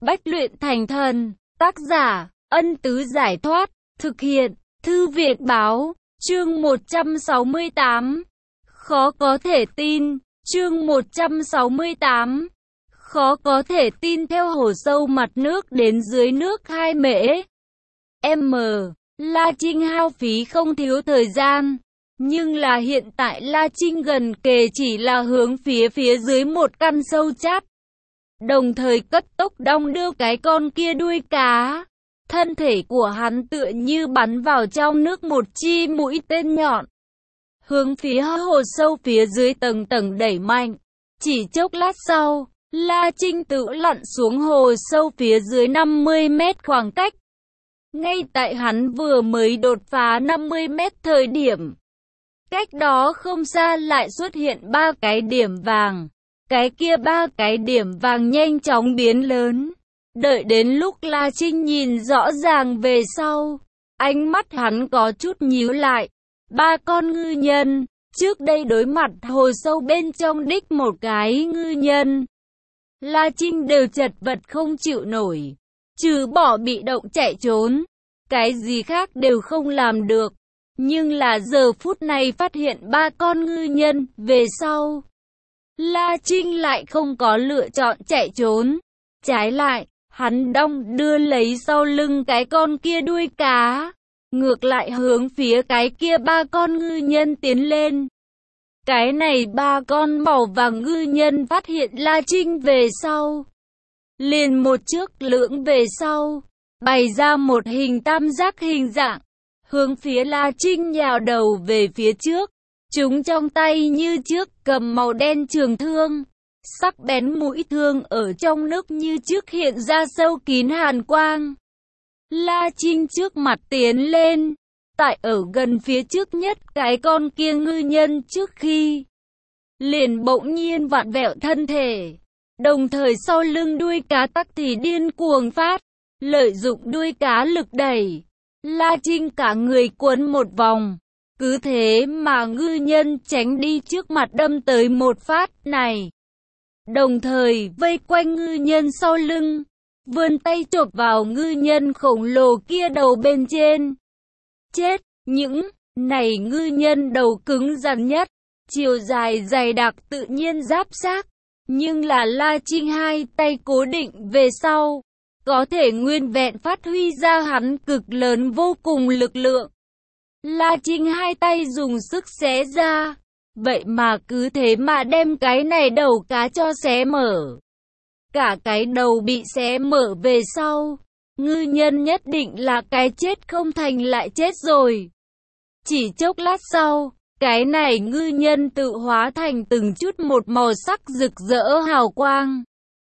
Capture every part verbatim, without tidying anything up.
Bách luyện thành thần. Tác giả, Ân Tứ Giải Thoát. Thực hiện, Thư viện Báo. Chương một trăm sáu mươi tám. Khó có thể tin. Chương một trăm sáu mươi tám. Khó có thể tin theo hồ sâu mặt nước đến dưới nước hai mễ. M. La Trinh hao phí không thiếu thời gian. Nhưng là hiện tại La Trinh gần kề chỉ là hướng phía phía dưới một căn sâu chát. Đồng thời cấp tốc đong đưa cái con kia đuôi cá. Thân thể của hắn tựa như bắn vào trong nước một chi mũi tên nhọn. Hướng phía hồ sâu phía dưới tầng tầng đẩy mạnh. Chỉ chốc lát sau, La Trinh tự lặn xuống hồ sâu phía dưới năm mươi mét khoảng cách. Ngay tại hắn vừa mới đột phá năm mươi mét thời điểm. Cách đó không xa lại xuất hiện ba cái điểm vàng. Cái kia ba cái điểm vàng nhanh chóng biến lớn. Đợi đến lúc La Trinh nhìn rõ ràng về sau, ánh mắt hắn có chút nhíu lại. Ba con ngư nhân, trước đây đối mặt hồ sâu bên trong đích một cái ngư nhân. La Trinh đều chật vật không chịu nổi, trừ bỏ bị động chạy trốn, cái gì khác đều không làm được. Nhưng là giờ phút này phát hiện ba con ngư nhân về sau, La Trinh lại không có lựa chọn chạy trốn. Trái lại, hắn đong đưa lấy sau lưng cái con kia đuôi cá, ngược lại hướng phía cái kia ba con ngư nhân tiến lên. Cái này ba con màu vàng ngư nhân phát hiện La Trinh về sau, liền một trước lưỡng về sau, bày ra một hình tam giác hình dạng, hướng phía La Trinh nhào đầu về phía trước. Chúng trong tay như trước cầm màu đen trường thương, sắc bén mũi thương ở trong nước như trước hiện ra sâu kín hàn quang. La Trinh trước mặt tiến lên, tại ở gần phía trước nhất cái con kia ngư nhân trước khi liền bỗng nhiên vặn vẹo thân thể, đồng thời sau lưng đuôi cá tắc thì điên cuồng phát, lợi dụng đuôi cá lực đẩy, La Trinh cả người quấn một vòng. Cứ thế mà ngư nhân tránh đi trước mặt đâm tới một phát này. Đồng thời vây quanh ngư nhân sau lưng, vươn tay chộp vào ngư nhân khổng lồ kia đầu bên trên. Chết, những này ngư nhân đầu cứng rắn nhất, chiều dài dày đặc tự nhiên giáp xác. Nhưng là La Trinh hai tay cố định về sau, có thể nguyên vẹn phát huy ra hắn cực lớn vô cùng lực lượng. La Trinh hai tay dùng sức xé ra, vậy mà cứ thế mà đem cái này đầu cá cho xé mở. Cả cái đầu bị xé mở về sau, ngư nhân nhất định là cái chết không thành lại chết rồi. Chỉ chốc lát sau, cái này ngư nhân tự hóa thành từng chút một màu sắc rực rỡ hào quang,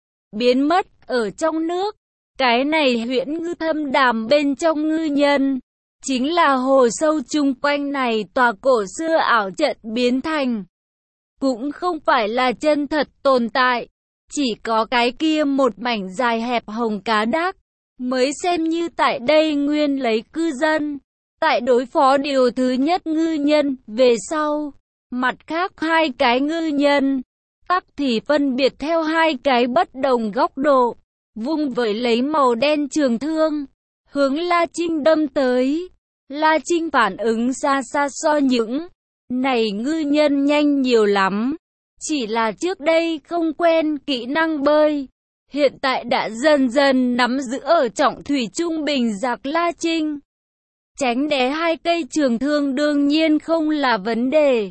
biến mất ở trong nước. Cái này huyễn ngư thâm đàm bên trong ngư nhân, chính là hồ sâu chung quanh này tòa cổ xưa ảo trận biến thành. Cũng không phải là chân thật tồn tại, chỉ có cái kia một mảnh dài hẹp hồng cá đác, mới xem như tại đây nguyên lấy cư dân. Tại đối phó điều thứ nhất ngư nhân về sau, mặt khác hai cái ngư nhân, tắc thì phân biệt theo hai cái bất đồng góc độ, vung vẩy lấy màu đen trường thương, hướng La Trinh đâm tới. La Trinh phản ứng xa xa so những này ngư nhân nhanh nhiều lắm. Chỉ là trước đây không quen kỹ năng bơi, hiện tại đã dần dần nắm giữ ở trọng thủy trung bình giặc La Trinh. Tránh né hai cây trường thương đương nhiên không là vấn đề.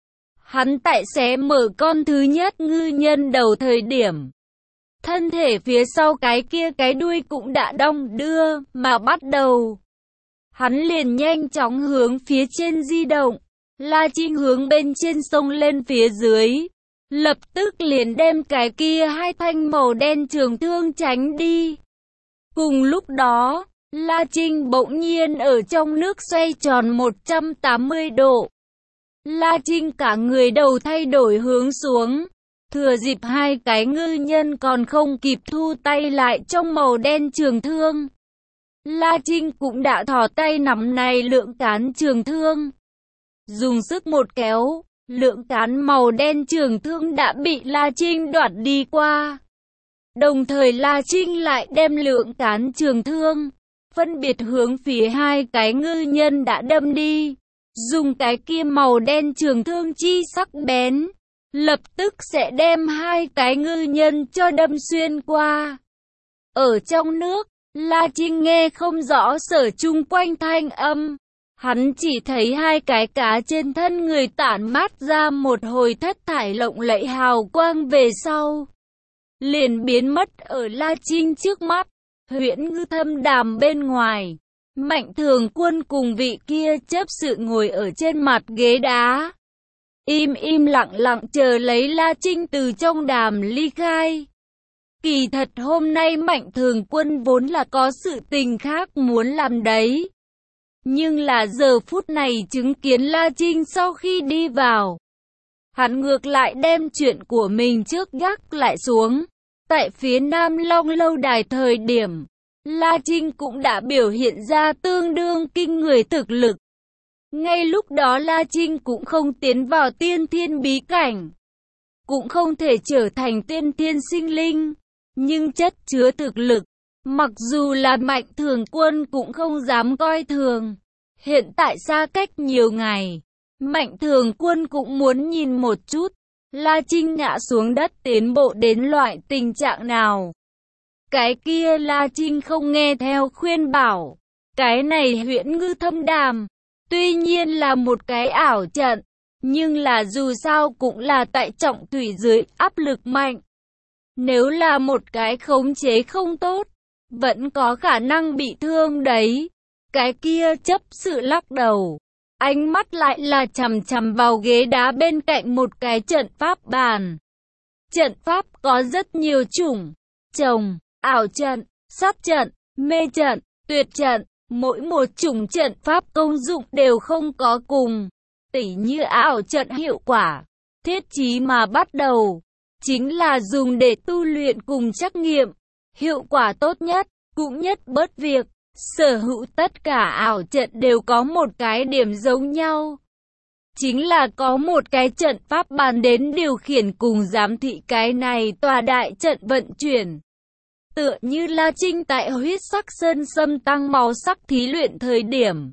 Hắn tại xé mở con thứ nhất ngư nhân đầu thời điểm, thân thể phía sau cái kia cái đuôi cũng đã đong đưa mà bắt đầu. Hắn liền nhanh chóng hướng phía trên di động. La Trinh hướng bên trên sông lên phía dưới, lập tức liền đem cái kia hai thanh màu đen trường thương tránh đi. Cùng lúc đó, La Trinh bỗng nhiên ở trong nước xoay tròn một trăm tám mươi độ. La Trinh cả người đầu thay đổi hướng xuống, thừa dịp hai cái ngư nhân còn không kịp thu tay lại trong màu đen trường thương. La Trinh cũng đã thò tay nắm này lượng cán trường thương. Dùng sức một kéo, lượng cán màu đen trường thương đã bị La Trinh đoạt đi qua. Đồng thời La Trinh lại đem lượng cán trường thương, phân biệt hướng phía hai cái ngư nhân đã đâm đi. Dùng cái kia màu đen trường thương chi sắc bén, lập tức sẽ đem hai cái ngư nhân cho đâm xuyên qua. Ở trong nước, La Trinh nghe không rõ sở chung quanh thanh âm. Hắn chỉ thấy hai cái cá trên thân người tản mát ra một hồi thất thải lộng lẫy hào quang về sau, liền biến mất ở La Trinh trước mắt. Huyễn Ngư Thâm Đàm bên ngoài, Mạnh Thường Quân cùng vị kia chấp sự ngồi ở trên mặt ghế đá, im im lặng lặng chờ lấy La Trinh từ trong đàm ly khai. Kỳ thật hôm nay Mạnh Thường Quân vốn là có sự tình khác muốn làm đấy. Nhưng là giờ phút này chứng kiến La Trinh sau khi đi vào, hắn ngược lại đem chuyện của mình trước gác lại xuống. Tại phía Nam Long lâu đài thời điểm, La Trinh cũng đã biểu hiện ra tương đương kinh người thực lực. Ngay lúc đó La Trinh cũng không tiến vào tiên thiên bí cảnh, cũng không thể trở thành tiên thiên sinh linh, nhưng chất chứa thực lực, mặc dù là Mạnh Thường Quân cũng không dám coi thường. Hiện tại xa cách nhiều ngày, Mạnh Thường Quân cũng muốn nhìn một chút, La Trinh ngã xuống đất tiến bộ đến loại tình trạng nào. Cái kia La Trinh không nghe theo khuyên bảo. Cái này Huyễn Ngư Thâm Đàm, tuy nhiên là một cái ảo trận, nhưng là dù sao cũng là tại trọng thủy dưới áp lực mạnh. Nếu là một cái khống chế không tốt, vẫn có khả năng bị thương đấy. Cái kia chấp sự lắc đầu, ánh mắt lại là chằm chằm vào ghế đá bên cạnh một cái trận pháp bàn. Trận pháp có rất nhiều chủng, trồng, ảo trận, sát trận, mê trận, tuyệt trận, mỗi một chủng trận pháp công dụng đều không có cùng. Tỉ như ảo trận hiệu quả, thiết chí mà bắt đầu, chính là dùng để tu luyện cùng trắc nghiệm, hiệu quả tốt nhất, cũng nhất bớt việc. Sở hữu tất cả ảo trận đều có một cái điểm giống nhau, chính là có một cái trận pháp bàn đến điều khiển cùng giám thị cái này tòa đại trận vận chuyển. Tựa như La Trinh tại Huyết Sắc Sơn Sâm tăng máu sắc thí luyện thời điểm,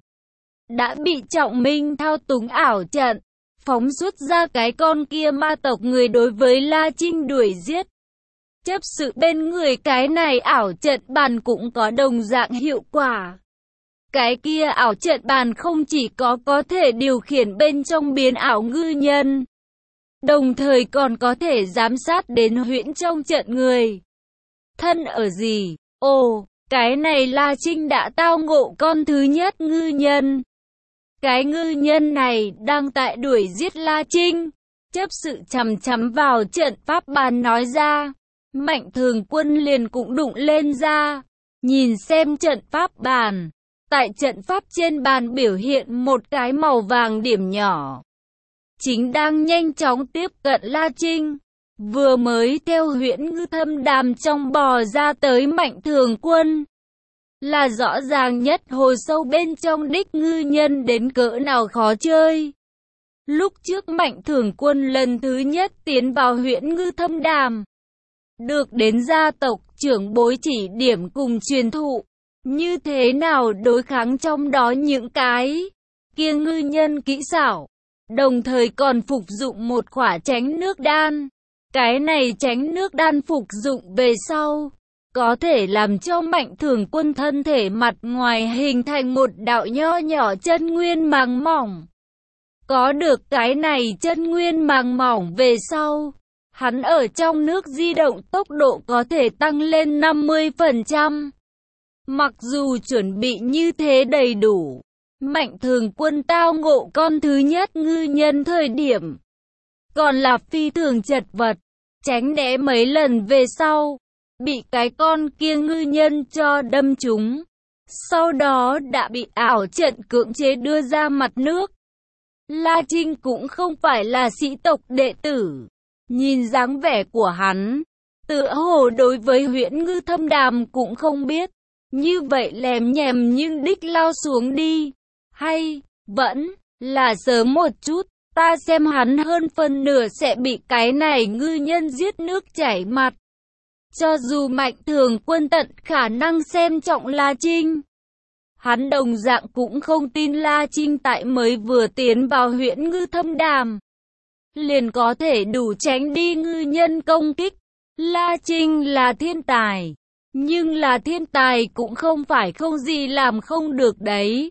đã bị Trọng Minh thao túng ảo trận, phóng xuất ra cái con kia ma tộc người đối với La Trinh đuổi giết. Chấp sự bên người cái này ảo trận bàn cũng có đồng dạng hiệu quả. Cái kia ảo trận bàn không chỉ có có thể điều khiển bên trong biến ảo ngư nhân, đồng thời còn có thể giám sát đến huyễn trong trận người. Thân ở gì? Ồ, cái này La Trinh đã tao ngộ con thứ nhất ngư nhân. Cái ngư nhân này đang tại đuổi giết La Trinh. Chấp sự chằm chằm vào trận pháp bàn nói ra. Mạnh Thường Quân liền cũng đụng lên ra, nhìn xem trận pháp bàn. Tại trận pháp trên bàn biểu hiện một cái màu vàng điểm nhỏ, chính đang nhanh chóng tiếp cận La Trinh. Vừa mới theo Huyễn Ngư Thâm Đàm trong bò ra tới Mạnh Thường Quân, là rõ ràng nhất hồ sâu bên trong đích ngư nhân đến cỡ nào khó chơi. Lúc trước Mạnh Thường Quân lần thứ nhất tiến vào Huyễn Ngư Thâm Đàm, được đến gia tộc trưởng bối chỉ điểm cùng truyền thụ, như thế nào đối kháng trong đó những cái kia ngư nhân kỹ xảo, đồng thời còn phục dụng một quả tránh nước đan. Cái này tránh nước đan phục dụng về sau, có thể làm cho Mạnh Thường Quân thân thể mặt ngoài hình thành một đạo nho nhỏ chân nguyên màng mỏng. Có được cái này chân nguyên màng mỏng về sau, hắn ở trong nước di động tốc độ có thể tăng lên năm mươi phần trăm. Mặc dù chuẩn bị như thế đầy đủ, Mạnh Thường Quân tao ngộ con thứ nhất ngư nhân thời điểm, còn là phi thường chật vật, tránh né mấy lần về sau, bị cái con kia ngư nhân cho đâm trúng. Sau đó đã bị ảo trận cưỡng chế đưa ra mặt nước. La Trinh cũng không phải là sĩ tộc đệ tử. Nhìn dáng vẻ của hắn, tựa hồ đối với Huyễn Ngư Thâm Đàm cũng không biết. Như vậy lèm nhèm nhưng đích lao xuống đi. Hay, vẫn là sớm một chút, ta xem hắn hơn phân nửa sẽ bị cái này ngư nhân giết nước chảy mặt. Cho dù Mạnh Thường Quân tận khả năng xem trọng La Trinh, hắn đồng dạng cũng không tin La Trinh tại mới vừa tiến vào huyện Ngư Thâm Đàm liền có thể đủ tránh đi ngư nhân công kích. La Trinh là thiên tài, nhưng là thiên tài cũng không phải không gì làm không được đấy.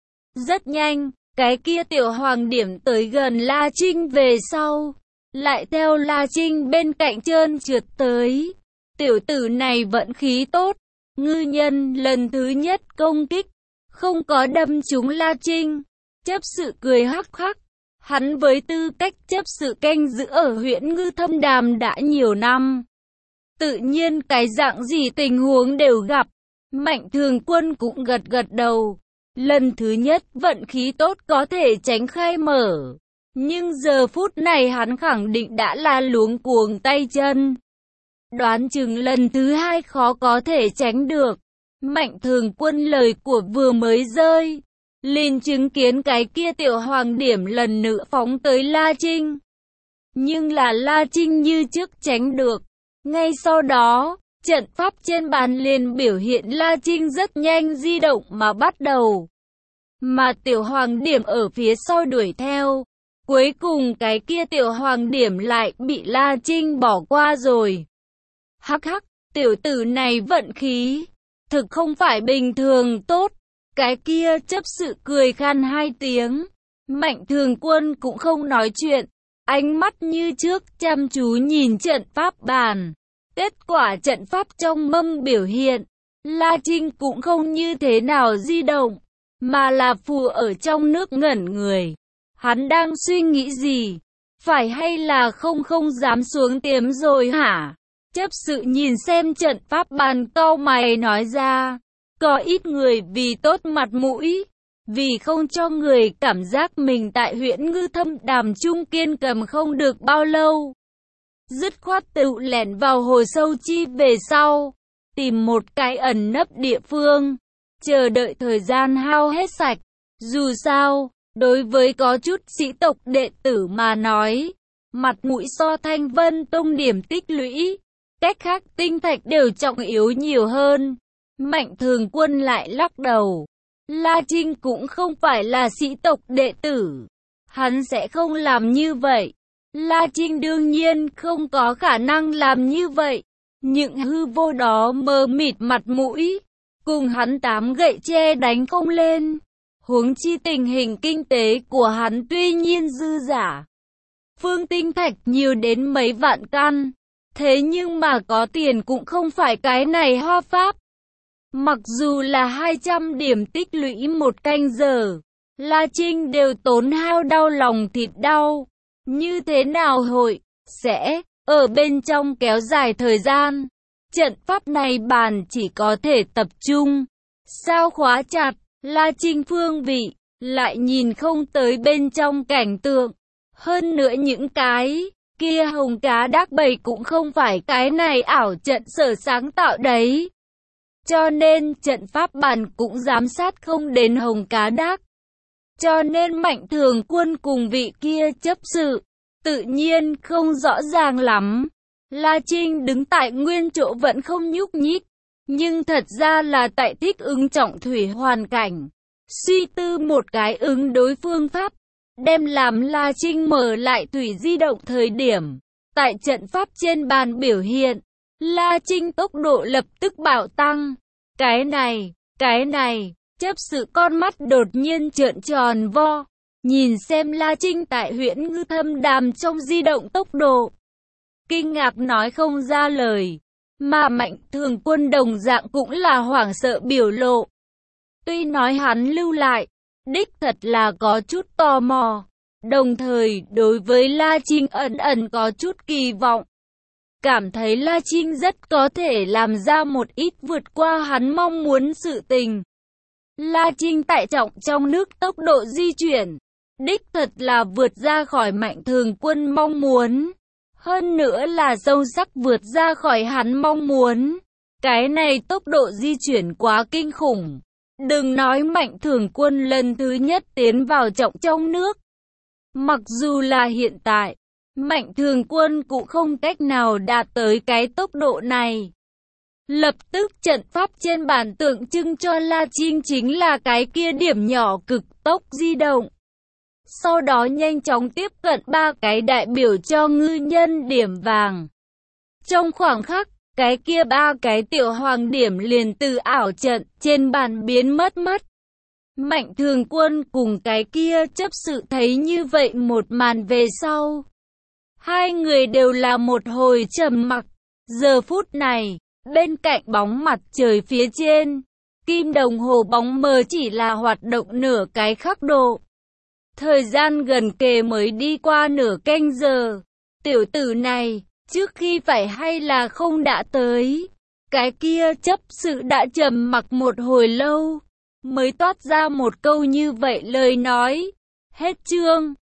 Rất nhanh, cái kia tiểu hoàng điểm tới gần La Trinh về sau, lại theo La Trinh bên cạnh trơn trượt tới. Tiểu tử này vận khí tốt, ngư nhân lần thứ nhất công kích, không có đâm trúng La Trinh. Chấp sự cười hắc hắc, hắn với tư cách chấp sự canh giữ ở huyện Ngư Thâm Đàm đã nhiều năm, tự nhiên cái dạng gì tình huống đều gặp. Mạnh Thường Quân cũng gật gật đầu. Lần thứ nhất vận khí tốt có thể tránh khai mở, nhưng giờ phút này hắn khẳng định đã là luống cuống tay chân. Đoán chừng lần thứ hai khó có thể tránh được. Mạnh Thường Quân lời của vừa mới rơi, liền chứng kiến cái kia tiểu hoàng điểm lần nữa phóng tới La Trinh. Nhưng là La Trinh như trước tránh được. Ngay sau đó, trận pháp trên bàn liền biểu hiện La Trinh rất nhanh di động mà bắt đầu. Mà tiểu hoàng điểm ở phía sau đuổi theo. Cuối cùng cái kia tiểu hoàng điểm lại bị La Trinh bỏ qua rồi. Hắc hắc, tiểu tử này vận khí thực không phải bình thường tốt. Cái kia chấp sự cười khan hai tiếng. Mạnh Thường Quân cũng không nói chuyện, ánh mắt như trước chăm chú nhìn trận pháp bàn. Kết quả trận pháp trong mâm biểu hiện, La Trinh cũng không như thế nào di động, mà là phù ở trong nước ngẩn người. Hắn đang suy nghĩ gì? Phải hay là không không dám xuống tiếm rồi hả? Chấp sự nhìn xem trận pháp bàn cau mày nói ra. Có ít người vì tốt mặt mũi, vì không cho người cảm giác mình tại huyện Ngư Thâm Đàm Trung kiên cầm không được bao lâu, dứt khoát tự lẻn vào hồ sâu chi về sau, tìm một cái ẩn nấp địa phương, chờ đợi thời gian hao hết sạch. Dù sao, đối với có chút sĩ tộc đệ tử mà nói, mặt mũi so Thanh Vân Tông điểm tích lũy, cách khác tinh thạch đều trọng yếu nhiều hơn. Mạnh Thường Quân lại lắc đầu. La Trinh cũng không phải là sĩ tộc đệ tử, hắn sẽ không làm như vậy. La Trinh đương nhiên không có khả năng làm như vậy. Những hư vô đó mờ mịt mặt mũi, cùng hắn tám gậy tre đánh không lên. Huống chi tình hình kinh tế của hắn tuy nhiên dư giả, phương tinh thạch nhiều đến mấy vạn căn, thế nhưng mà có tiền cũng không phải cái này hoa pháp. Mặc dù là hai trăm điểm tích lũy một canh giờ, La Trinh đều tốn hao đau lòng thịt đau. Như thế nào hội sẽ ở bên trong kéo dài thời gian? Trận pháp này bàn chỉ có thể tập trung sao khóa chặt. La Trinh phương vị lại nhìn không tới bên trong cảnh tượng. Hơn nữa những cái kia hồng cá đác bầy cũng không phải cái này ảo trận sở sáng tạo đấy. Cho nên trận pháp bàn cũng giám sát không đến hồng cá đác. Cho nên Mạnh Thường Quân cùng vị kia chấp sự tự nhiên không rõ ràng lắm. La Trinh đứng tại nguyên chỗ vẫn không nhúc nhích, nhưng thật ra là tại thích ứng trọng thủy hoàn cảnh, suy tư một cái ứng đối phương pháp, đem làm La Trinh mở lại thủy di động thời điểm. Tại trận pháp trên bàn biểu hiện, La Trinh tốc độ lập tức bạo tăng. Cái này, cái này, chấp sự con mắt đột nhiên trợn tròn vo, nhìn xem La Trinh tại huyện Ngư Thâm Đàm trong di động tốc độ. Kinh ngạc nói không ra lời, mà Mạnh Thường Quân đồng dạng cũng là hoảng sợ biểu lộ. Tuy nói hắn lưu lại, đích thật là có chút tò mò, đồng thời đối với La Trinh ẩn ẩn có chút kỳ vọng. Cảm thấy La Trinh rất có thể làm ra một ít vượt qua hắn mong muốn sự tình. La Trinh tại trọng trong nước tốc độ di chuyển, đích thật là vượt ra khỏi Mạnh Thường Quân mong muốn. Hơn nữa là sâu sắc vượt ra khỏi hắn mong muốn. Cái này tốc độ di chuyển quá kinh khủng. Đừng nói Mạnh Thường Quân lần thứ nhất tiến vào trọng trong nước. Mặc dù là hiện tại, Mạnh Thường Quân cũng không cách nào đạt tới cái tốc độ này. Lập tức trận pháp trên bàn tượng trưng cho La Trinh chính là cái kia điểm nhỏ cực tốc di động. Sau đó nhanh chóng tiếp cận ba cái đại biểu cho ngư nhân điểm vàng. Trong khoảng khắc, cái kia ba cái tiểu hoàng điểm liền từ ảo trận trên bàn biến mất mất. Mạnh Thường Quân cùng cái kia chấp sự thấy như vậy một màn về sau. Hai người đều là một hồi trầm mặc. Giờ phút này, bên cạnh bóng mặt trời phía trên, kim đồng hồ bóng mờ chỉ là hoạt động nửa cái khắc độ. Thời gian gần kề mới đi qua nửa canh giờ. Tiểu tử này, trước khi phải hay là không đã tới. Cái kia chấp sự đã trầm mặc một hồi lâu, mới toát ra một câu như vậy lời nói. Hết chương.